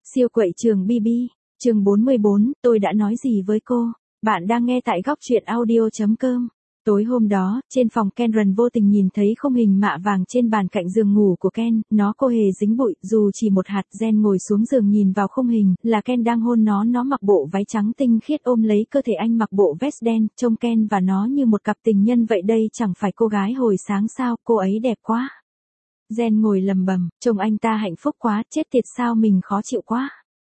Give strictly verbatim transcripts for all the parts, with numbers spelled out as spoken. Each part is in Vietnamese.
Siêu quậy trường bê bê, chương bốn mươi bốn, tôi đã nói gì với cô? Bạn đang nghe tại góc truyện audio chấm com. Tối hôm đó, trên phòng Cameron vô tình nhìn thấy khung hình mạ vàng trên bàn cạnh giường ngủ của Ken, nó cô hề dính bụi, dù chỉ một hạt. Jen ngồi xuống giường nhìn vào khung hình, là Ken đang hôn nó, nó mặc bộ váy trắng tinh khiết ôm lấy cơ thể anh mặc bộ vest đen, trông Ken và nó như một cặp tình nhân vậy đây chẳng phải cô gái hồi sáng sao, cô ấy đẹp quá. Jen ngồi lầm bầm, trông anh ta hạnh phúc quá, chết tiệt sao mình khó chịu quá.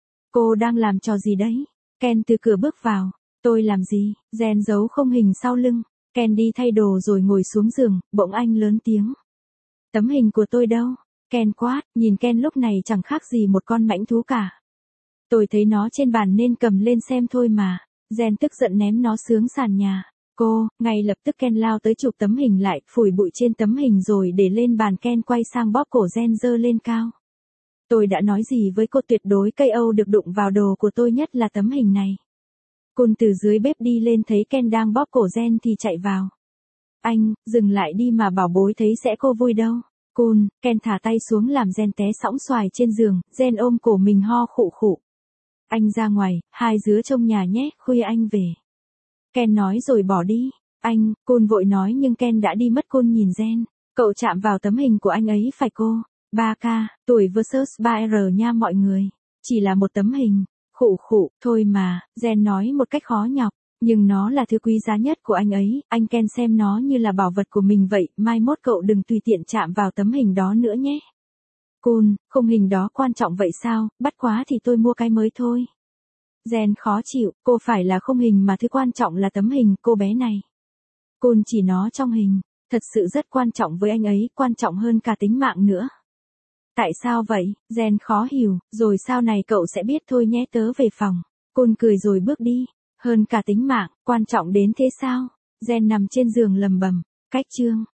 Cô đang làm trò gì đấy? Ken từ cửa bước vào. Tôi làm gì? Jen giấu khung hình sau lưng. Ken đi thay đồ rồi ngồi xuống giường, bỗng anh lớn tiếng. Tấm hình của tôi đâu? Ken quát, nhìn Ken lúc này chẳng khác gì một con mãnh thú cả. Tôi thấy nó trên bàn nên cầm lên xem thôi mà. Jen tức giận ném nó xuống sàn nhà. Cô, ngay lập tức Ken lao tới chụp tấm hình lại, phủi bụi trên tấm hình rồi để lên bàn. Ken quay sang bóp cổ Jen giơ lên cao. Tôi đã nói gì với cô, tuyệt đối cây Âu được đụng vào đồ của tôi, nhất là tấm hình này. Cun từ dưới bếp đi lên thấy Ken đang bóp cổ Jen thì chạy vào. Anh, dừng lại đi mà, bảo bối thấy sẽ cô vui đâu. Cun, Ken thả tay xuống làm Jen té sõng xoài trên giường, Jen ôm cổ mình ho khụ khụ. Anh ra ngoài, hai đứa trông nhà nhé, khuya anh về. Ken nói rồi bỏ đi. Anh, Cun vội nói nhưng Ken đã đi mất. Cun nhìn Jen, cậu chạm vào tấm hình của anh ấy phải cô? ba K, tuổi versus ba R nha mọi người. Chỉ là một tấm hình. Khụ khụ, thôi mà, Jen nói một cách khó nhọc. Nhưng nó là thứ quý giá nhất của anh ấy, anh Ken xem nó như là bảo vật của mình vậy, mai mốt cậu đừng tùy tiện chạm vào tấm hình đó nữa nhé. Cun, khung hình đó quan trọng vậy sao, bắt quá thì tôi mua cái mới thôi. Jen khó chịu, cô phải là khung hình mà thứ quan trọng là tấm hình, cô bé này. Cun chỉ nó trong hình, thật sự rất quan trọng với anh ấy, quan trọng hơn cả tính mạng nữa. Tại sao vậy? Jen khó hiểu, rồi sau này cậu sẽ biết thôi nhé, tớ về phòng. Cun cười rồi bước đi. Hơn cả tính mạng, quan trọng đến thế sao? Jen nằm trên giường lầm bầm. Cách chương.